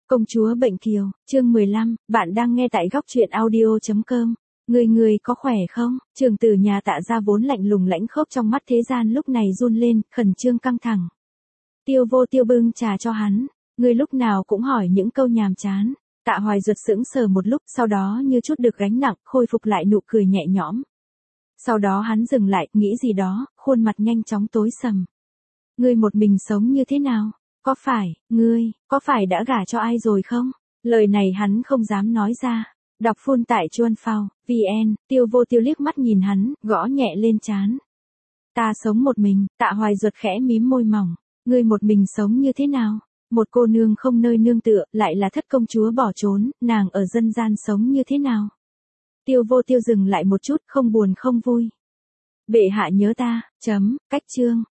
Công chúa Bệnh Kiều, chương 15, bạn đang nghe tại góc truyện audio.com. Người có khỏe không? Trưởng tử nhà Tạ Gia vốn lạnh lùng lãnh khốc trong mắt thế gian lúc này run lên, khẩn trương căng thẳng. Tiêu Vô Tiêu bưng trà cho hắn, người lúc nào cũng hỏi những câu nhàm chán. Tạ Hoài Duật sững sờ một lúc, sau đó như chút được gánh nặng, khôi phục lại nụ cười nhẹ nhõm. Sau đó hắn dừng lại, nghĩ gì đó, khuôn mặt nhanh chóng tối sầm. Ngươi một mình sống như thế nào? Có phải đã gả cho ai rồi không? Lời này hắn không dám nói ra. Đọc full tại Chuan Phao, VN, Tiêu Vô Tiêu liếc mắt nhìn hắn, gõ nhẹ lên trán. Ta sống một mình, Tạ Hoài Duật khẽ mím môi mỏng. Ngươi một mình sống như thế nào? Một cô nương không nơi nương tựa, lại là thất công chúa bỏ trốn, nàng ở dân gian sống như thế nào? Tiêu Vô Tiêu dừng lại một chút, không buồn không vui. Bệ hạ nhớ ta, cách chương,